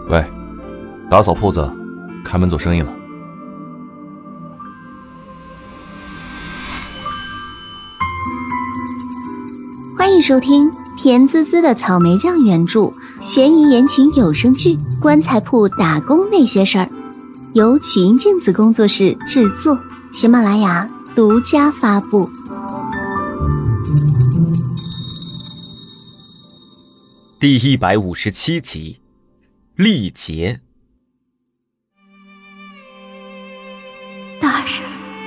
喂，打扫铺子，开门做生意了。 欢迎收听甜滋滋的草莓酱原著悬疑言情有声剧《棺材铺打工那些事儿》，由曲音镜子工作室制作，喜马拉雅独家发布。 第157集，历劫。 大人，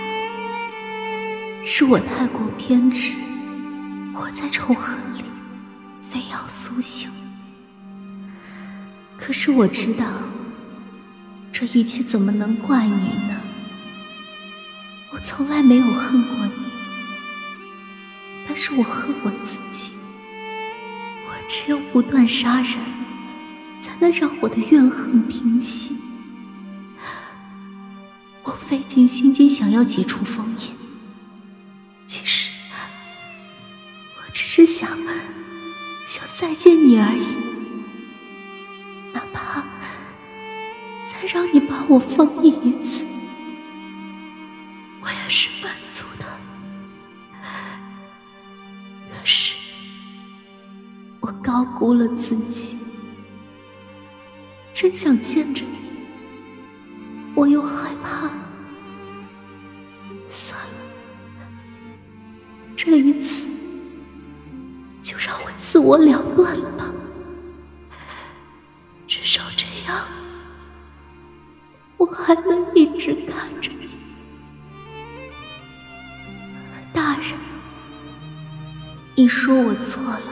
是我太过偏执，活在仇恨里，非要苏醒。可是我知道，这一切怎么能怪你呢？我从来没有恨过你，但是我恨我自己。我只有不断杀人，才能让我的怨恨平息。我费尽心机想要解除封印，其实我只是想再见你而已，哪怕再让你把我封印一次，我也是满足的。可是我高估了自己，真想见着你，我又害怕。算了，这一次就让我自我了断了吧，至少这样我还能一直看着你。大人，你说我错了，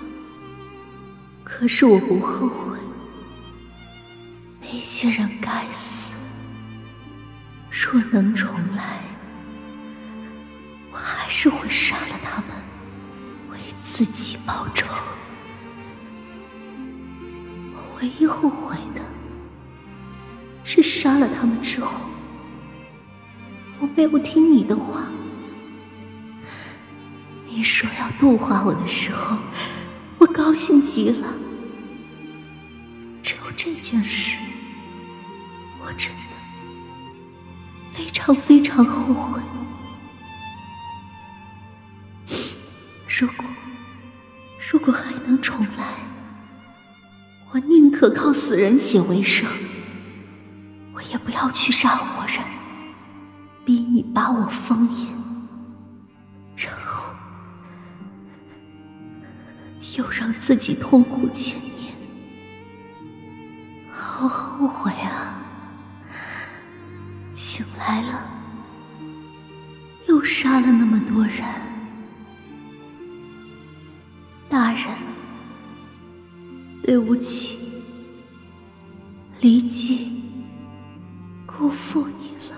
可是我不后悔。那些人该死，若能重来，我还是会杀了他们，为自己报仇。我唯一后悔的是杀了他们之后，我没有听你的话。你说要度化我的时候，我高兴极了。只有这件事，我真的非常非常后悔。如果还能重来，我宁可靠死人血为生，我也不要去杀活人，逼你把我封印，然后又让自己痛苦千年。好后悔啊！醒来了，又杀了那么多人。大人，对不起，离姬辜负你了。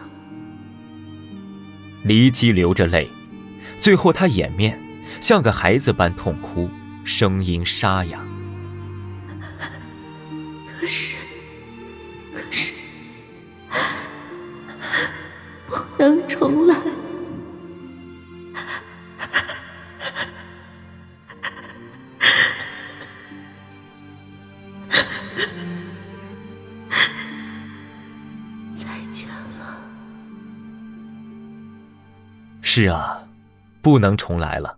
离姬流着泪，最后她掩面，像个孩子般痛哭，声音沙哑。 可是不能重来。再见了。 是啊，不能重来了。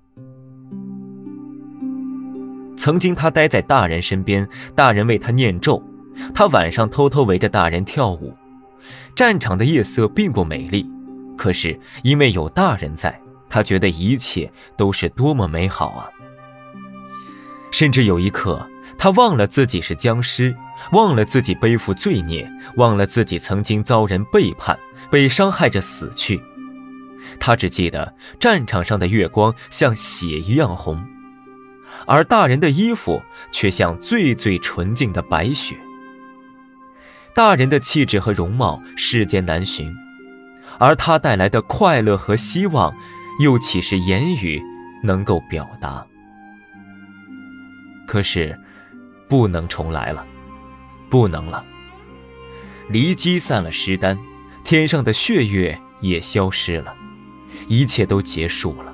曾经他待在大人身边，大人为他念咒，他晚上偷偷围着大人跳舞。战场的夜色并不美丽，可是因为有大人在，他觉得一切都是多么美好啊！甚至有一刻，他忘了自己是僵尸，忘了自己背负罪孽，忘了自己曾经遭人背叛，被伤害着死去。他只记得战场上的月光像血一样红，而大人的衣服却像最最纯净的白雪。大人的气质和容貌世间难寻，而他带来的快乐和希望，又岂是言语能够表达？可是，不能重来了，不能了。离姬散了尸丹，天上的血月也消失了，一切都结束了。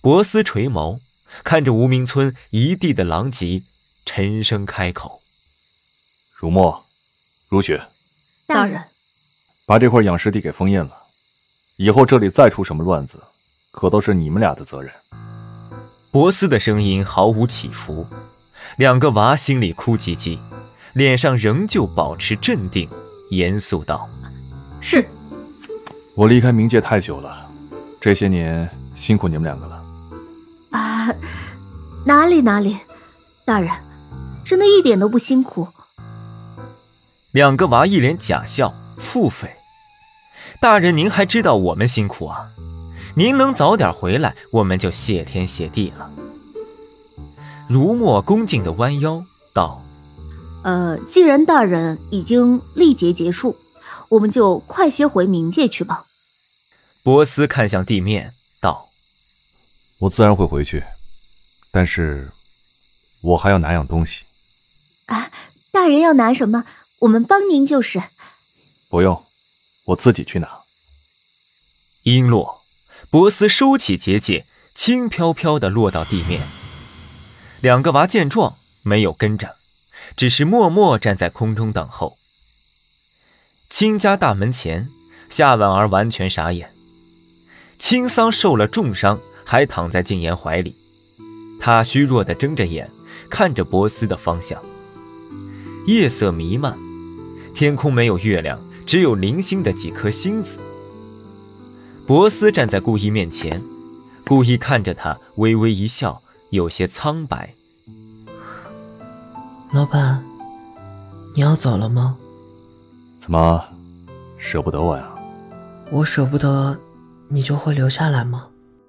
博斯垂眸，看着无名村一地的狼藉，沉声开口： 如墨，如雪， 大人， 把这块养尸地给封印了，以后这里再出什么乱子，可都是你们俩的责任。 博斯的声音毫无起伏，两个娃心里哭唧唧，脸上仍旧保持镇定，严肃道： 是。 我离开冥界太久了，这些年辛苦你们两个了。 啊，哪里，大人，真的一点都不辛苦。 两个娃一脸假笑，腹诽：大人您还知道我们辛苦啊？您能早点回来，我们就谢天谢地了。如墨恭敬地弯腰道： 既然大人已经历劫结束，我们就快些回冥界去吧。 博斯看向地面道： 我自然会回去，但是我还要拿样东西。 啊，大人要拿什么，我们帮您就是。 不用，我自己去拿。 音落，博斯收起结界，轻飘飘地落到地面。两个娃见状没有跟着，只是默默站在空中等候。亲家大门前，夏婉儿完全傻眼。青桑受了重伤，还躺在静言怀里，他虚弱地睁着眼，看着博斯的方向。夜色弥漫，天空没有月亮，只有零星的几颗星子。博斯站在顾一面前，顾一看着他，微微一笑，有些苍白。 老板，你要走了吗？ 怎么，舍不得我呀？ 我舍不得，你就会留下来吗？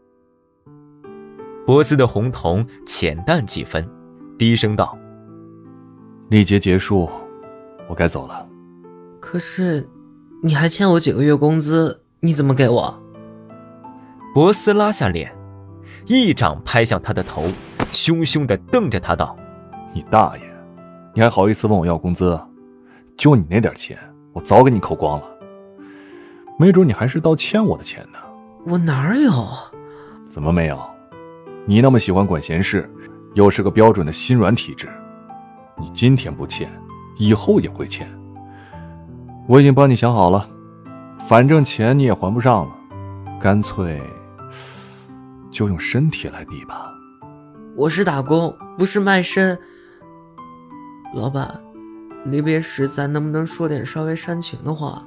博斯的红瞳浅淡几分，低声道： 历劫结束，我该走了。 可是你还欠我几个月工资，你怎么给我？ 博斯拉下脸，一掌拍向他的头，凶凶地瞪着他道： 你大爷，你还好意思问我要工资？就你那点钱，我早给你扣光了。没准你还是倒欠我的钱呢。 我哪有？ 怎么没有？你那么喜欢管闲事，又是个标准的心软体质，你今天不欠，以后也会欠。我已经帮你想好了，反正钱你也还不上了，干脆就用身体来抵吧。 我是打工，不是卖身。老板，离别时咱能不能说点稍微煽情的话？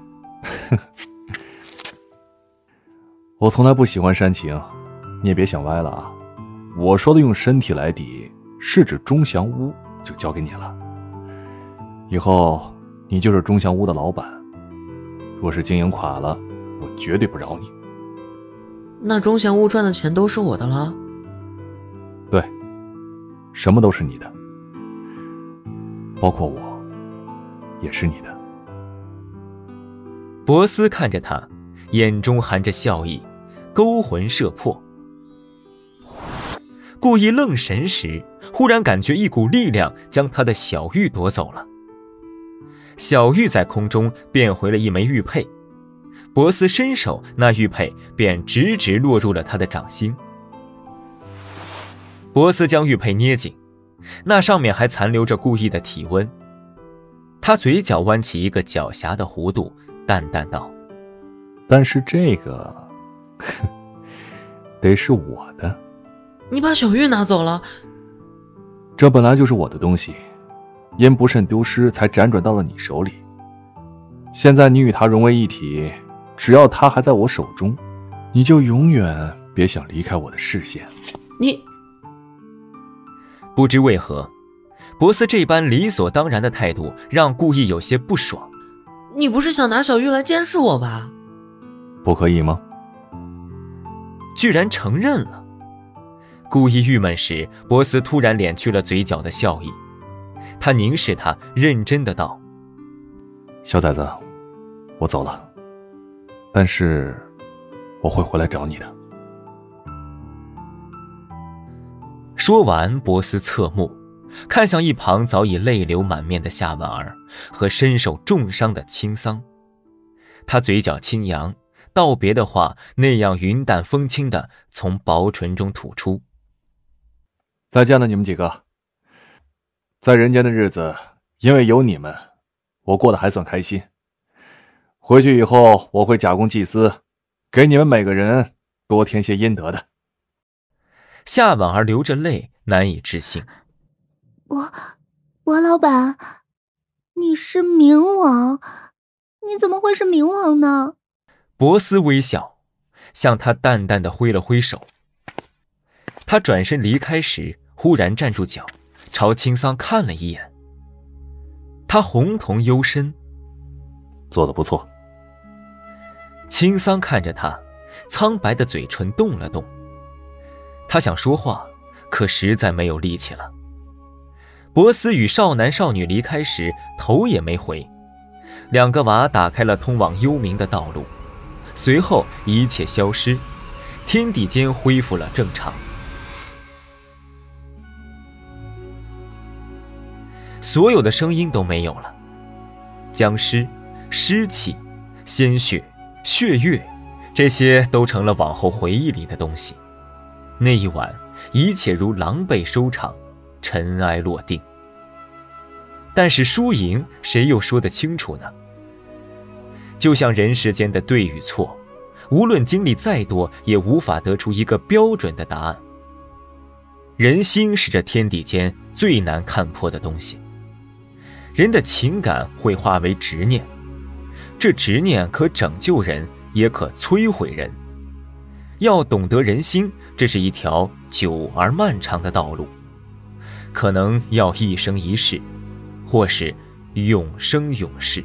我从来不喜欢煽情，你也别想歪了啊。我说的用身体来抵，是指钟祥屋，就交给你了。以后你就是钟祥屋的老板，若是经营垮了，我绝对不饶你。 那钟祥屋赚的钱都是我的了？ 对，什么都是你的，包括我，也是你的。 博斯看着他，眼中含着笑意，勾魂摄魄。故意愣神时，忽然感觉一股力量将他的小玉夺走了。小玉在空中变回了一枚玉佩，博斯伸手，那玉佩便直直落入了他的掌心。博斯将玉佩捏紧，那上面还残留着故意的体温。他嘴角弯起一个狡黠的弧度，淡淡道： 但是这个得是我的。 你把小玉拿走了？ 这本来就是我的东西，因不慎丢失才辗转到了你手里。现在你与他融为一体，只要他还在我手中，你就永远别想离开我的视线。 你…… 不知为何，博斯这般理所当然的态度让顾意有些不爽。 你不是想拿小玉来监视我吧？ 不可以吗？ 居然承认了。顾意郁闷时，博斯突然敛去了嘴角的笑意，他凝视他，认真的道： 小崽子，我走了，但是我会回来找你的。 说完，博斯侧目看向一旁早已泪流满面的夏婉儿和身受重伤的青桑，他嘴角轻扬， 道别的话那样云淡风轻地从薄唇中吐出。 再见了你们几个，在人间的日子，因为有你们，我过得还算开心。回去以后我会假公济私，给你们每个人多添些阴德的。 夏婉儿流着泪，难以置信。 博老板，你是冥王，你怎么会是冥王呢？ 博斯微笑，向他淡淡的挥了挥手。他转身离开时，忽然站住脚，朝青桑看了一眼。他红瞳幽深， 做得不错。 青桑看着他，苍白的嘴唇动了动。他想说话，可实在没有力气了。博斯与少男少女离开时，头也没回。两个娃打开了通往幽冥的道路，随后一切消失，天地间恢复了正常。所有的声音都没有了，僵尸、尸气、鲜血、血月，这些都成了往后回忆里的东西。那一晚，一切如狼狈收场，尘埃落定。但是输赢，谁又说得清楚呢？就像人世间的对与错，无论经历再多，也无法得出一个标准的答案。人心是这天地间最难看破的东西。人的情感会化为执念，这执念可拯救人，也可摧毁人。要懂得人心，这是一条久而漫长的道路，可能要一生一世，或是永生永世。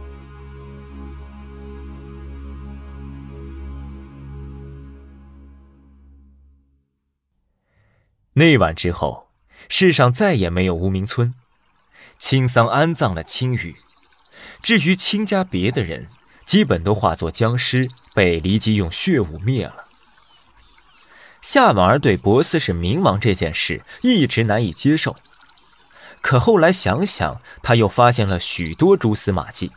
那晚之后，世上再也没有无名村。青桑安葬了青羽，至于青家别的人，基本都化作僵尸，被黎基用血雾灭了。夏婉儿对博斯是冥王这件事一直难以接受，可后来想想，他又发现了许多蛛丝马迹。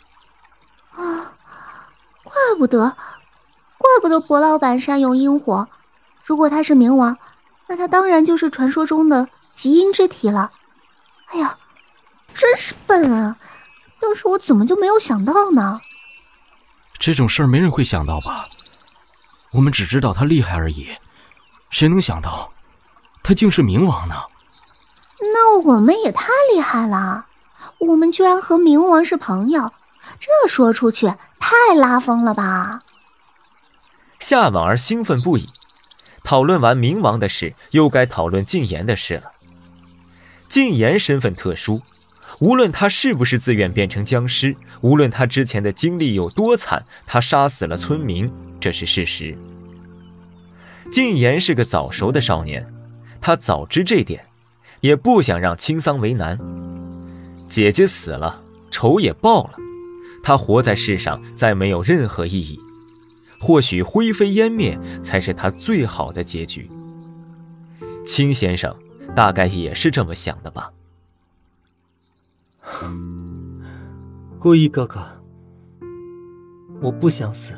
怪不得博老板善用阴火，如果他是冥王，那他当然就是传说中的极阴之体了。哎呀，真是笨啊！当时我怎么就没有想到呢？ 这种事儿没人会想到吧？我们只知道他厉害而已，谁能想到他竟是冥王呢？ 那我们也太厉害了，我们居然和冥王是朋友，这说出去太拉风了吧！ 夏婉儿兴奋不已，讨论完冥王的事，又该讨论禁言的事了。禁言身份特殊，无论他是不是自愿变成僵尸，无论他之前的经历有多惨，他杀死了村民，这是事实。禁言是个早熟的少年，他早知这点，也不想让青桑为难。姐姐死了，仇也报了，他活在世上再没有任何意义，或许灰飞烟灭才是他最好的结局。青先生大概也是这么想的吧。 顾意哥哥，我不想死，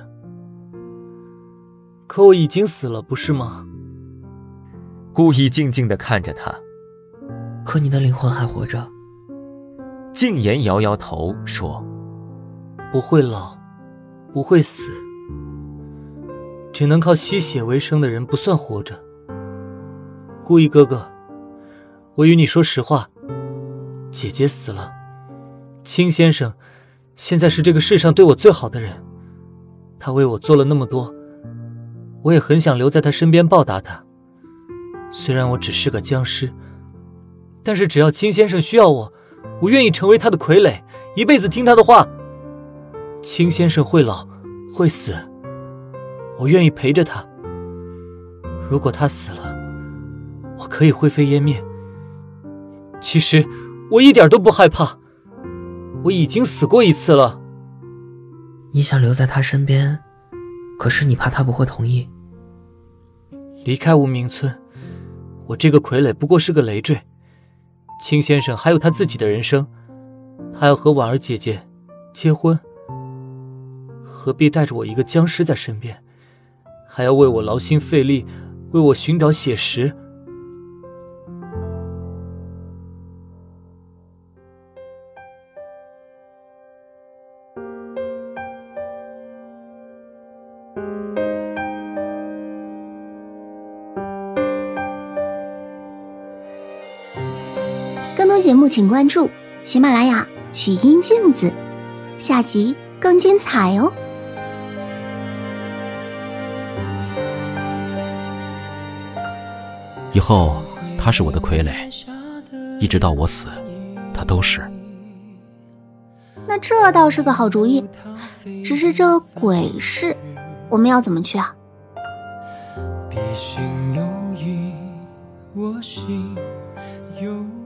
可我已经死了，不是吗？ 顾意静静地看着他。 可你的灵魂还活着。 静言摇摇头说， 不会老，不会死，只能靠吸血为生的人不算活着。顾意哥哥，我与你说实话，姐姐死了，青先生现在是这个世上对我最好的人，他为我做了那么多，我也很想留在他身边报答他。虽然我只是个僵尸，但是只要青先生需要我，我愿意成为他的傀儡，一辈子听他的话。青先生会老，会死，我愿意陪着他。如果他死了，我可以灰飞烟灭。其实我一点都不害怕，我已经死过一次了。 你想留在他身边，可是你怕他不会同意。 离开无名村，我这个傀儡不过是个累赘。青先生还有他自己的人生，他要和婉儿姐姐结婚， 何必带着我一个僵尸在身边，还要为我劳心费力，为我寻找血石？ 更多节目请关注喜马拉雅曲音镜子，下集更精彩哦。 以后他是我的傀儡，一直到我死，他都是。 那这倒是个好主意，只是这鬼市我们要怎么去啊？ 必心有意，我心有